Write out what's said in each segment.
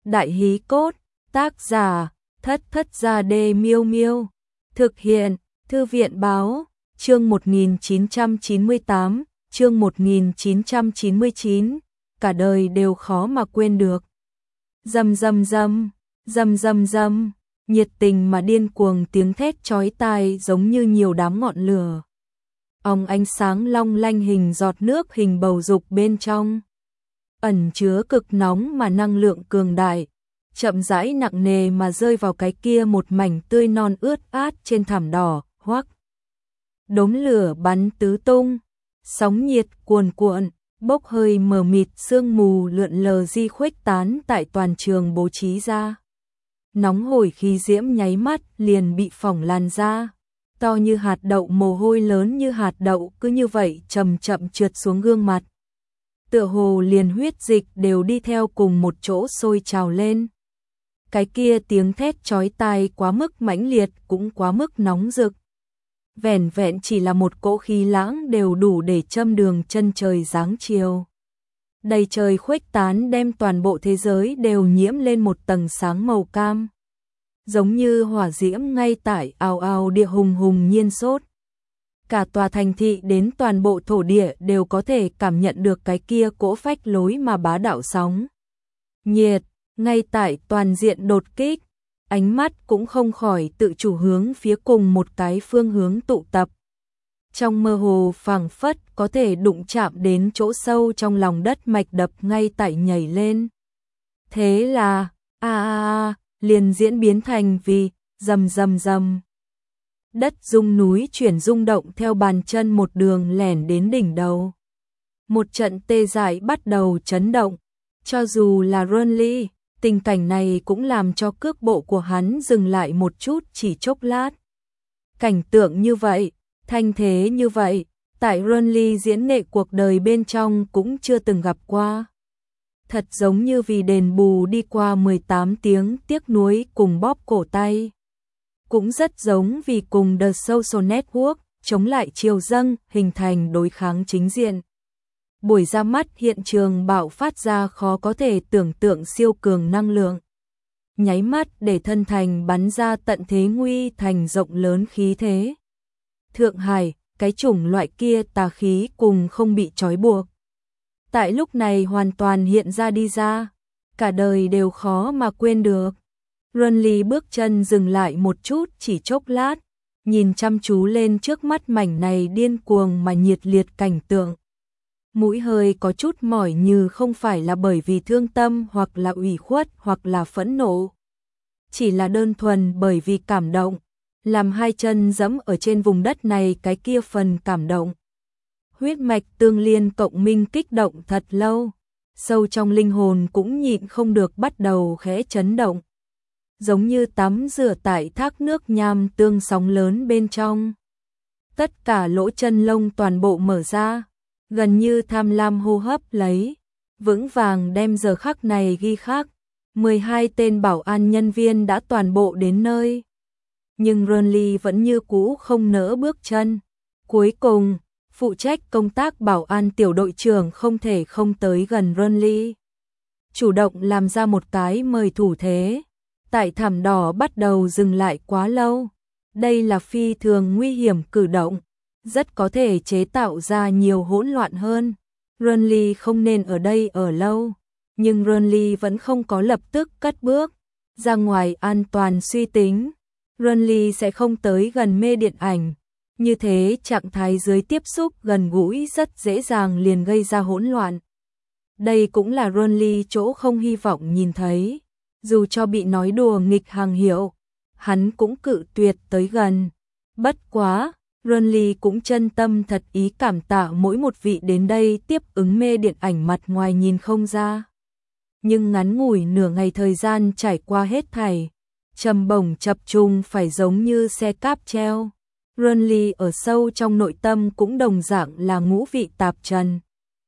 Đại hí cốt, tác giả, Thất Thất Gia Đê Miêu Miêu. Thực hiện, Thư viện báo, chương 1998, chương 1999, cả đời đều khó mà quên được. Rầm rầm rầm, rầm rầm rầm, nhiệt tình mà điên cuồng tiếng thét chói tai giống như nhiều đám ngọn lửa. Ánh sáng long lanh hình giọt nước hình bầu dục bên trong. Ẩn chứa cực nóng mà năng lượng cường đại, chậm rãi nặng nề mà rơi vào cái kia một mảnh tươi non ướt át trên thảm đỏ, hoắc. Đốm lửa bắn tứ tung, sóng nhiệt cuồn cuộn, bốc hơi mờ mịt sương mù lượn lờ di khuếch tán tại toàn trường bố trí ra. Nóng hổi khí diễm nháy mắt liền bị phỏng làn da, to như hạt đậu mồ hôi lớn như hạt đậu cứ như vậy chậm chậm trượt xuống gương mặt. Tựa hồ liền huyết dịch đều đi theo cùng một chỗ sôi trào lên. Cái kia tiếng thét chói tai quá mức mãnh liệt cũng quá mức nóng rực. Vẻn vẹn chỉ là một cỗ khí lãng đều đủ để châm đường chân trời giáng chiều. Đầy trời khuếch tán đem toàn bộ thế giới đều nhiễm lên một tầng sáng màu cam. Giống như hỏa diễm ngay tại ào ào địa hùng hùng nhiên sốt. Cả tòa thành thị đến toàn bộ thổ địa đều có thể cảm nhận được cái kia cỗ phách lối mà bá đạo sóng nhiệt, ngay tại toàn diện đột kích, ánh mắt cũng không khỏi tự chủ hướng phía cùng một cái phương hướng tụ tập. Trong mơ hồ phảng phất có thể đụng chạm đến chỗ sâu trong lòng đất mạch đập ngay tại nhảy lên. Thế là, liền diễn biến thành vì, rầm rầm rầm. Đất rung núi chuyển rung động theo bàn chân một đường lẻn đến đỉnh đầu. Một trận tê dại bắt đầu chấn động, cho dù là Ronly, tình cảnh này cũng làm cho cước bộ của hắn dừng lại một chút chỉ chốc lát. Cảnh tượng như vậy, thanh thế như vậy, tại Ronly diễn nghệ cuộc đời bên trong cũng chưa từng gặp qua. Thật giống như vì đền bù đi qua 18 tiếng tiếc nuối cùng bóp cổ tay. Cũng rất giống vì cùng The Social Network chống lại triều dâng hình thành đối kháng chính diện. Buổi ra mắt hiện trường bạo phát ra khó có thể tưởng tượng siêu cường năng lượng. Nháy mắt để thân thành bắn ra tận thế nguy thành rộng lớn khí thế. Thượng Hải, cái chủng loại kia tà khí cùng không bị trói buộc. Tại lúc này hoàn toàn hiện ra đi ra, cả đời đều khó mà quên được. Ronly bước chân dừng lại một chút chỉ chốc lát, nhìn chăm chú lên trước mắt mảnh này điên cuồng mà nhiệt liệt cảnh tượng. Mũi hơi có chút mỏi như không phải là bởi vì thương tâm hoặc là ủy khuất hoặc là phẫn nộ. Chỉ là đơn thuần bởi vì cảm động, làm hai chân dẫm ở trên vùng đất này cái kia phần cảm động. Huyết mạch tương liên cộng minh kích động thật lâu, sâu trong linh hồn cũng nhịn không được bắt đầu khẽ chấn động. Giống như tắm rửa tại thác nước nham tương sóng lớn bên trong. Tất cả lỗ chân lông toàn bộ mở ra, gần như tham lam hô hấp lấy, vững vàng đem giờ khắc này ghi khắc. 12 tên bảo an nhân viên đã toàn bộ đến nơi. Nhưng Ronly vẫn như cũ không nỡ bước chân. Cuối cùng, phụ trách công tác bảo an tiểu đội trưởng không thể không tới gần Ronly. Chủ động làm ra một cái mời thủ thế. Tại thảm đỏ bắt đầu dừng lại quá lâu. Đây là phi thường nguy hiểm cử động, rất có thể chế tạo ra nhiều hỗn loạn hơn. Ronly không nên ở đây ở lâu, nhưng Ronly vẫn không có lập tức cất bước ra ngoài an toàn suy tính. Ronly sẽ không tới gần mê điện ảnh, như thế trạng thái dưới tiếp xúc gần gũi rất dễ dàng liền gây ra hỗn loạn. Đây cũng là Ronly chỗ không hy vọng nhìn thấy. Dù cho bị nói đùa nghịch hàng hiệu, hắn cũng cự tuyệt tới gần. Bất quá, Ronly cũng chân tâm thật ý cảm tạ mỗi một vị đến đây tiếp ứng mê điện ảnh mặt ngoài nhìn không ra. Nhưng ngắn ngủi nửa ngày thời gian trải qua hết thảy, trầm bổng chập trùng phải giống như xe cáp treo. Ronly ở sâu trong nội tâm cũng đồng dạng là ngũ vị tạp trần.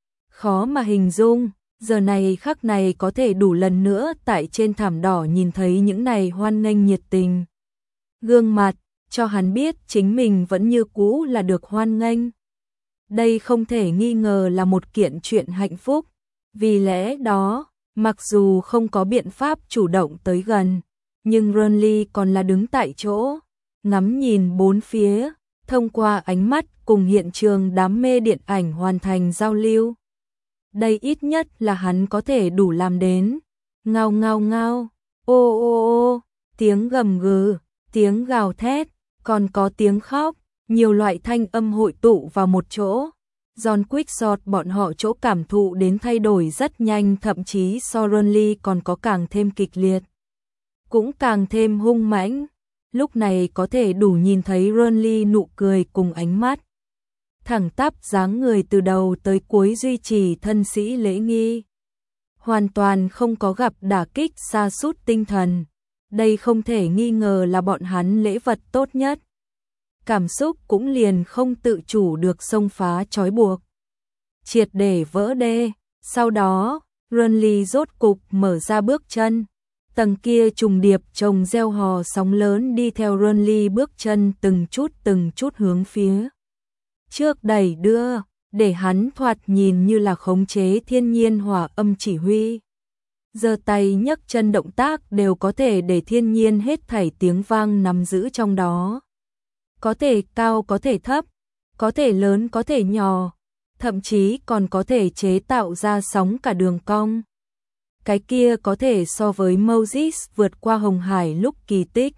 Khó mà hình dung. Giờ này khắc này có thể đủ lần nữa tại trên thảm đỏ nhìn thấy những này hoan nghênh nhiệt tình. Gương mặt, cho hắn biết chính mình vẫn như cũ là được hoan nghênh. Đây không thể nghi ngờ là một kiện chuyện hạnh phúc. Vì lẽ đó, Mặc dù không có biện pháp chủ động tới gần, nhưng Renly còn là đứng tại chỗ, ngắm nhìn bốn phía, thông qua ánh mắt cùng hiện trường đám mê điện ảnh hoàn thành giao lưu. Đây ít nhất là hắn có thể đủ làm đến. Ngao ngao ngao, ô ô ô, tiếng gầm gừ, tiếng gào thét, còn có tiếng khóc, nhiều loại thanh âm hội tụ vào một chỗ. John Quickshot bọn họ chỗ cảm thụ đến thay đổi rất nhanh, thậm chí so Renly còn có càng thêm kịch liệt, cũng càng thêm hung mãnh. Lúc này có thể đủ nhìn thấy Renly nụ cười cùng ánh mắt thẳng tắp, dáng người từ đầu tới cuối duy trì thân sĩ lễ nghi, hoàn toàn không có gặp đả kích sa sút tinh thần. Đây không thể nghi ngờ là bọn hắn lễ vật tốt nhất. Cảm xúc cũng liền không tự chủ được xông phá trói buộc, triệt để vỡ đê. Sau đó, Renly rốt cục mở ra bước chân. Tầng kia trùng điệp trồng gieo hò sóng lớn đi theo Renly bước chân từng chút hướng phía trước đẩy đưa, để hắn thoạt nhìn như là khống chế thiên nhiên hòa âm chỉ huy. Giơ tay nhấc chân động tác đều có thể để thiên nhiên hết thảy tiếng vang nắm giữ trong đó. Có thể cao có thể thấp, có thể lớn có thể nhỏ, thậm chí còn có thể chế tạo ra sóng cả đường cong. Cái kia có thể so với Moses vượt qua Hồng Hải lúc kỳ tích.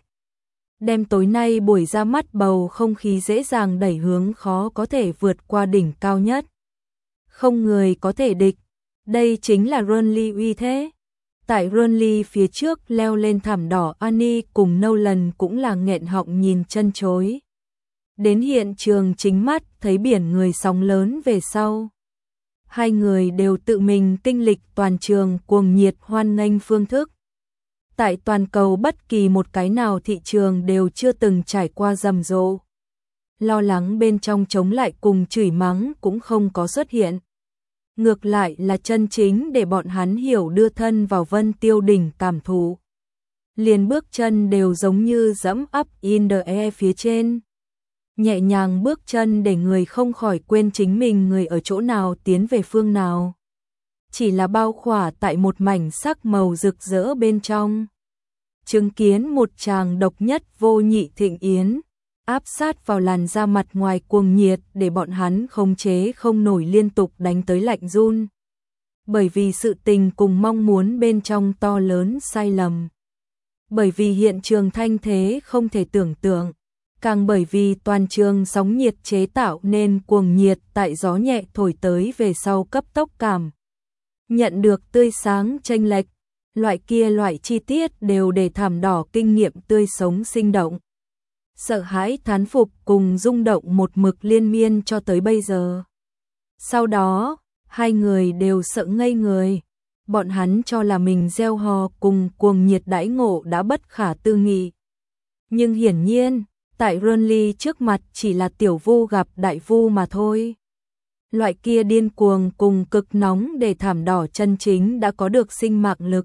Đem tối nay buổi ra mắt bầu không khí dễ dàng đẩy hướng khó có thể vượt qua đỉnh cao nhất. Không người có thể địch. Đây chính là Renly uy thế. Tại Renly phía trước leo lên thảm đỏ, Annie cùng Nolan cũng là nghẹn họng nhìn chân chối. Đến hiện trường chính mắt thấy biển người sóng lớn về sau. Hai người đều tự mình kinh lịch toàn trường cuồng nhiệt hoan nghênh phương thức. Tại toàn cầu bất kỳ một cái nào thị trường đều chưa từng trải qua rầm rộ. Lo lắng bên trong chống lại cùng chửi mắng cũng không có xuất hiện. Ngược lại là chân chính để bọn hắn hiểu đưa thân vào Vân Tiêu đỉnh cảm thụ. Liền bước chân đều giống như dẫm up in the air phía trên. Nhẹ nhàng bước chân để người không khỏi quên chính mình người ở chỗ nào, tiến về phương nào. Chỉ là bao khỏa tại một mảnh sắc màu rực rỡ bên trong. Chứng kiến một tràng độc nhất vô nhị thịnh yến, áp sát vào làn da mặt ngoài cuồng nhiệt để bọn hắn khống chế không nổi, liên tục đánh tới lạnh run. Bởi vì sự tình cùng mong muốn bên trong to lớn sai lầm. Bởi vì hiện trường thanh thế không thể tưởng tượng. Càng bởi vì toàn trường sóng nhiệt chế tạo nên cuồng nhiệt tại gió nhẹ thổi tới về sau cấp tốc cảm. Nhận được tươi sáng chênh lệch, loại chi tiết đều để thảm đỏ kinh nghiệm tươi sống sinh động. Sợ hãi thán phục cùng rung động một mực liên miên cho tới bây giờ. Sau đó, hai người đều sợ ngây người. Bọn hắn cho là mình gieo hò cùng cuồng nhiệt đãi ngộ đã bất khả tư nghị. Nhưng hiển nhiên, tại Renly trước mặt chỉ là tiểu vu gặp đại vu mà thôi. Loại kia điên cuồng cùng cực nóng để thảm đỏ chân chính đã có được sinh mạng lực.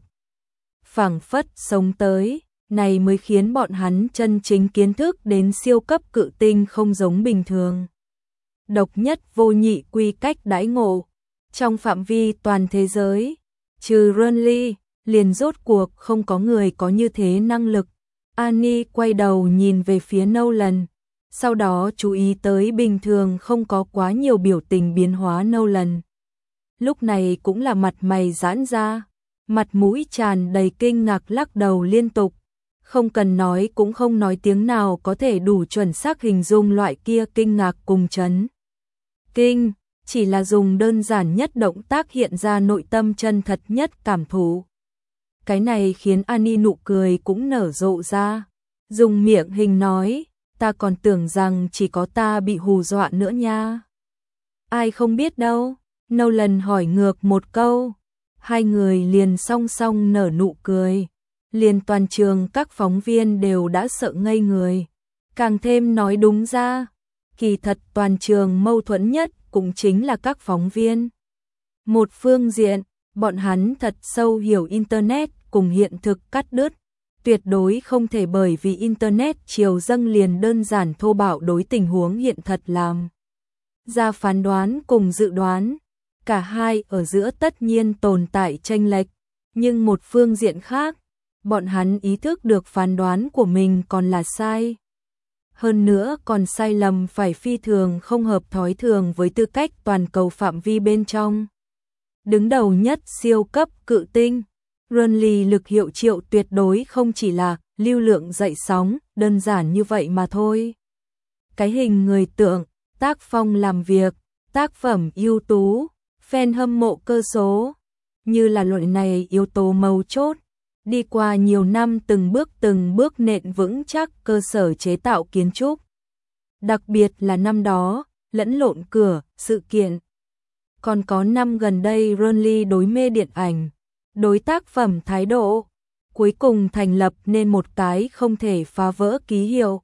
Phảng phất sống tới, này mới khiến bọn hắn chân chính kiến thức đến siêu cấp cự tinh không giống bình thường. Độc nhất vô nhị quy cách đãi ngộ. Trong phạm vi toàn thế giới, trừ Renly, liền rốt cuộc không có người có như thế năng lực. Annie quay đầu nhìn về phía Nolan, sau đó chú ý tới bình thường không có quá nhiều biểu tình biến hóa Nolan. Lúc này cũng là mặt mày giãn ra, mặt mũi tràn đầy kinh ngạc lắc đầu liên tục. Không cần nói cũng không nói tiếng nào có thể đủ chuẩn xác hình dung loại kia kinh ngạc cùng chấn kinh, chỉ là dùng đơn giản nhất động tác hiện ra nội tâm chân thật nhất cảm thụ. Cái này khiến Annie nụ cười cũng nở rộ ra, dùng miệng hình nói, ta còn tưởng rằng chỉ có ta bị hù dọa nữa nha. Ai không biết đâu, Nolan hỏi ngược một câu, hai người liền song song nở nụ cười, liền toàn trường các phóng viên đều đã sợ ngây người. Càng thêm nói đúng ra, kỳ thật toàn trường mâu thuẫn nhất cũng chính là các phóng viên. Một phương diện, bọn hắn thật sâu hiểu Internet cùng hiện thực cắt đứt, tuyệt đối không thể bởi vì Internet chiều dâng liền đơn giản thô bạo đối tình huống hiện thật làm ra phán đoán cùng dự đoán. Cả hai ở giữa tất nhiên tồn tại chênh lệch, Nhưng một phương diện khác, bọn hắn ý thức được phán đoán của mình còn là sai. Hơn nữa còn sai lầm phải phi thường không hợp thói thường với tư cách toàn cầu phạm vi bên trong. Đứng đầu nhất siêu cấp cự tinh, Renly lực hiệu triệu tuyệt đối không chỉ là lưu lượng dậy sóng, đơn giản như vậy mà thôi. Cái hình người tượng, tác phong làm việc, tác phẩm ưu tú, fan hâm mộ cơ số, như là loại này yếu tố mấu chốt. Đi qua nhiều năm từng bước nện vững chắc cơ sở chế tạo kiến trúc. Đặc biệt là năm đó, lẫn lộn cửa, sự kiện. Còn có năm gần đây Renly đối mê điện ảnh, đối tác phẩm thái độ, cuối cùng thành lập nên một cái không thể phá vỡ ký hiệu.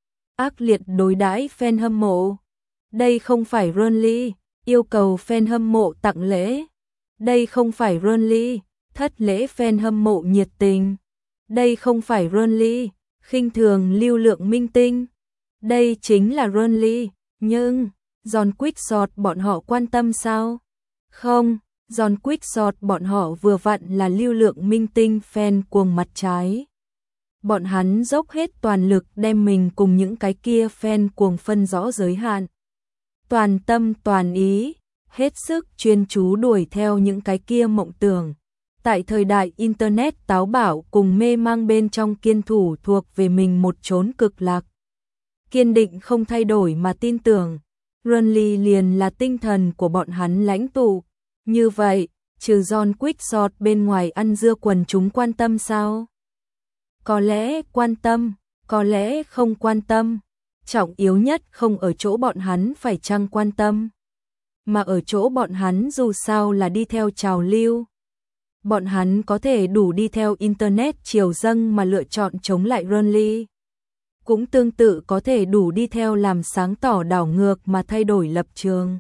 Ác liệt đối đãi fan hâm mộ. Đây không phải Renly yêu cầu fan hâm mộ tặng lễ. Đây không phải Renly thất lễ fan hâm mộ nhiệt tình. Đây không phải Renly khinh thường lưu lượng minh tinh. Đây chính là Renly, nhưng John Quickshot bọn họ quan tâm sao? Không, John Quickshot bọn họ vừa vặn là lưu lượng minh tinh fan cuồng mặt trái. Bọn hắn dốc hết toàn lực đem mình cùng những cái kia fan cuồng phân rõ giới hạn. Toàn tâm toàn ý, hết sức chuyên chú đuổi theo những cái kia mộng tưởng. Tại thời đại Internet táo bạo cùng mê mang bên trong kiên thủ thuộc về mình một chốn cực lạc. Kiên định không thay đổi mà tin tưởng, Renly liền là tinh thần của bọn hắn lãnh tụ. Như vậy, trừ John Quickshot bên ngoài ăn dưa quần chúng quan tâm sao? Có lẽ quan tâm, có lẽ không quan tâm. Trọng yếu nhất không ở chỗ bọn hắn phải chăng quan tâm, mà ở chỗ bọn hắn dù sao là đi theo trào lưu. Bọn hắn có thể đủ đi theo Internet chiều dâng mà lựa chọn chống lại Renly. Cũng tương tự có thể đủ đi theo làm sáng tỏ đảo ngược mà thay đổi lập trường.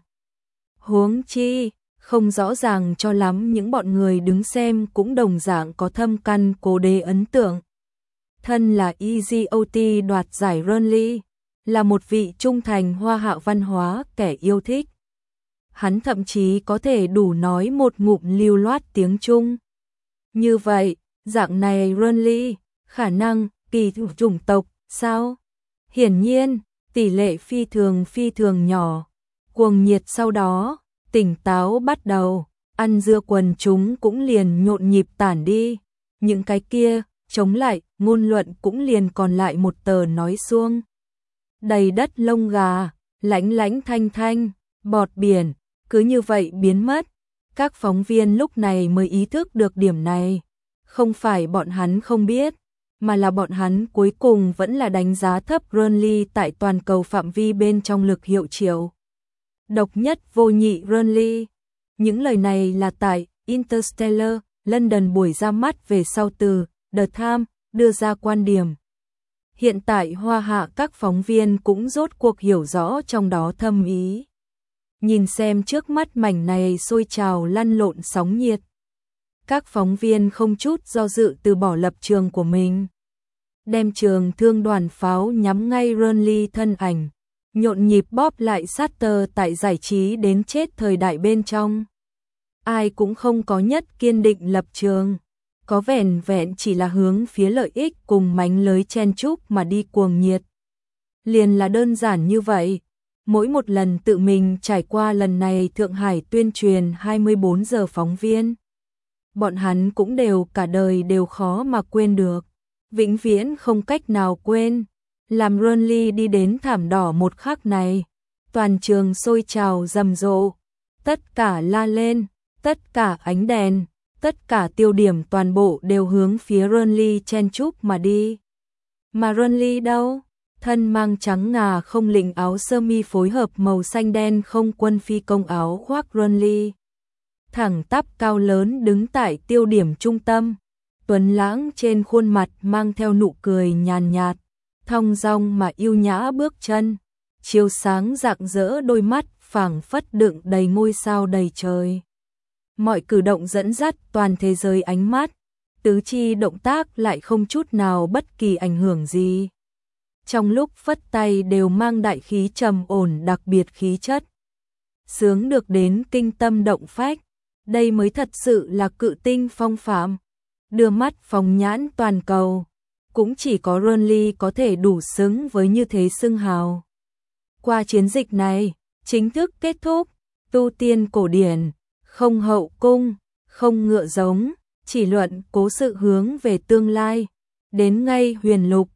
Huống chi, không rõ ràng cho lắm những bọn người đứng xem cũng đồng dạng có thâm căn cố đế ấn tượng. Thân là EGOT đoạt giải Renly, là một vị trung thành hoa hạ văn hóa kẻ yêu thích. Hắn thậm chí có thể đủ nói một ngụm lưu loát tiếng Trung. Như vậy, dạng này Renly, khả năng kỳ chủng tộc, sao? Hiển nhiên, tỷ lệ phi thường nhỏ. Cuồng nhiệt sau đó, tỉnh táo bắt đầu, ăn dưa quần chúng cũng liền nhộn nhịp tản đi. Những cái kia, chống lại, ngôn luận cũng liền còn lại một tờ nói suông. Đầy đất lông gà, lánh thanh, bọt biển, cứ như vậy biến mất. Các phóng viên lúc này mới ý thức được điểm này. Không phải bọn hắn không biết, mà là bọn hắn cuối cùng vẫn là đánh giá thấp Renly tại toàn cầu phạm vi bên trong lực hiệu triệu. Độc nhất vô nhị Renly. Những lời này là tại Interstellar, London buổi ra mắt về sau từ The Times đưa ra quan điểm. Hiện tại hoa hạ các phóng viên cũng rốt cuộc hiểu rõ trong đó thâm ý. Nhìn xem trước mắt mảnh này sôi trào lăn lộn sóng nhiệt. Các phóng viên không chút do dự từ bỏ lập trường của mình. Đem trường thương đoàn pháo nhắm ngay Renly thân ảnh. Nhộn nhịp bóp lại Shutter tại giải trí đến chết thời đại bên trong. Ai cũng không có nhất kiên định lập trường. Có vẻn vẹn chỉ là hướng phía lợi ích cùng mánh lưới chen chúc mà đi cuồng nhiệt. Liền là đơn giản như vậy. Mỗi một lần tự mình trải qua lần này Thượng Hải tuyên truyền 24 giờ phóng viên. Bọn hắn cũng đều cả đời đều khó mà quên được. Vĩnh viễn không cách nào quên. Làm Renly đi đến thảm đỏ một khắc này. Toàn trường sôi trào rầm rộ. Tất cả la lên, tất cả ánh đèn. Tất cả tiêu điểm toàn bộ đều hướng phía Renly chen chúc mà đi. Mà Renly đâu? Thân mang trắng ngà không lĩnh áo sơ mi phối hợp màu xanh đen không quân phi công áo khoác Renly. Thẳng tắp cao lớn đứng tại tiêu điểm trung tâm. Tuấn lãng trên khuôn mặt mang theo nụ cười nhàn nhạt. Thong dong mà yêu nhã bước chân. Chiếu sáng rạng rỡ đôi mắt phảng phất đựng đầy ngôi sao đầy trời. Mọi cử động dẫn dắt toàn thế giới ánh mắt, tứ chi động tác lại không chút nào bất kỳ ảnh hưởng gì. Trong lúc phất tay đều mang đại khí trầm ổn đặc biệt khí chất. Sướng được đến kinh tâm động phách, đây mới thật sự là cự tinh phong phạm. đưa mắt phóng nhãn toàn cầu, cũng chỉ có Renly có thể đủ xứng với như thế xưng hào. Qua chiến dịch này, chính thức kết thúc, tu tiên cổ điển, không hậu cung, không ngựa giống, chỉ luận cố sự hướng về tương lai, đến ngay huyền lục,